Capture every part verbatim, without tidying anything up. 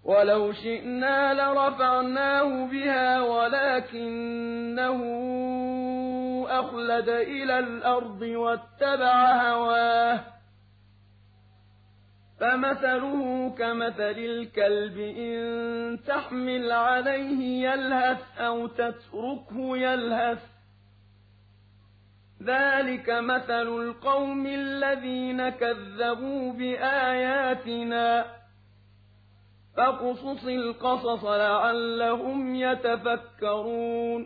ولو شئنا لرفعناه بها ولكنه أخلد إلى الأرض واتبع هواه فمثله كمثل الكلب إن تحمل عليه يلهث أو تتركه يلهث ذلك مثل القوم الذين كذبوا بآياتنا فاقصص القصص لعلهم يتفكرون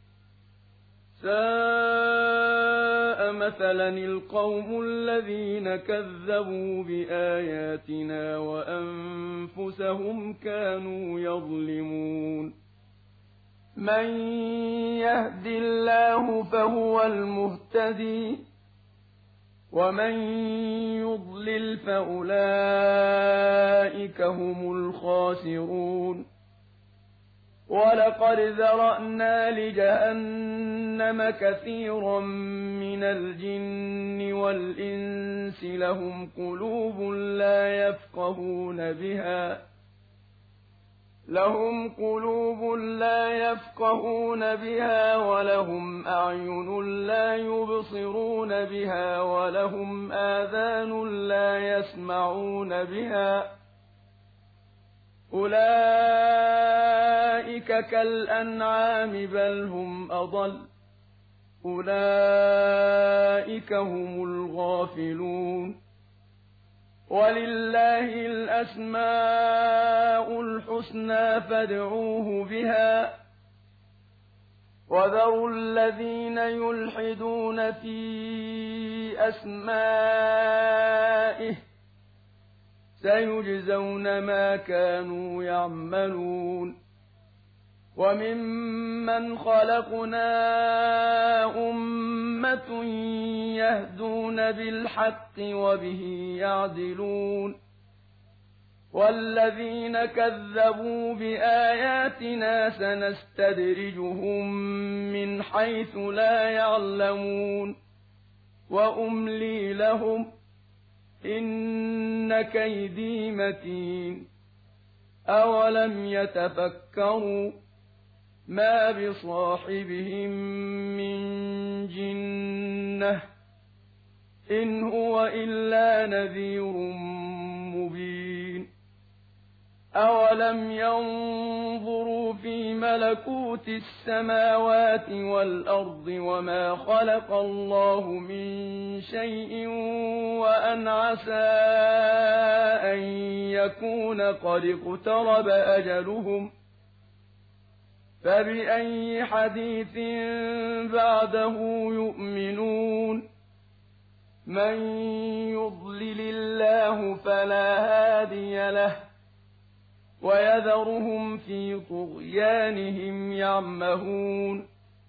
ساء مثلا القوم الذين كذبوا بآياتنا وأنفسهم كانوا يظلمون من يهد الله فهو المهتدي ومن يضلل فأولئك هم الخاسرون ولقد ذرأنا لجهنم كثيرا من الجن والإنس لهم قلوب لا يفقهون بها لهم قلوب لا يفقهون بها ولهم أعين لا يبصرون بها ولهم آذان لا يسمعون بها أولئك كالأنعام بل هم أضل أولئك هم الغافلون ولله الأسماء الحسنى فادعوه بها وذروا الذين يلحدون في أسمائه سيجزون ما كانوا يعملون وممن خلقنا أمة يهدون بالحق وبه يعدلون والذين كذبوا بآياتنا سنستدرجهم من حيث لا يعلمون وأملي لهم إن كيدي متين أولم يتفكروا ما بصاحبهم من جنة إن هو إلا نذير مبين أولم ينظروا في ملكوت السماوات والأرض وما خلق الله من شيء وأن عسى أن يكون قد اقترب أجلهم فبأي حديث بعده يؤمنون من يضلل الله فلا هادي له ويذرهم في طغيانهم يعمهون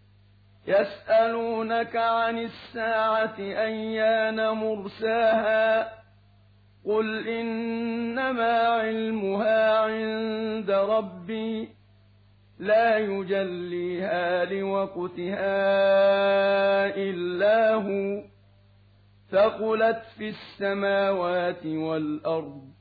يسألونك عن الساعة أيان مرساها قل إنما علمها عند ربي لا يجليها لوقتها إلا هو ثقلت في السماوات والأرض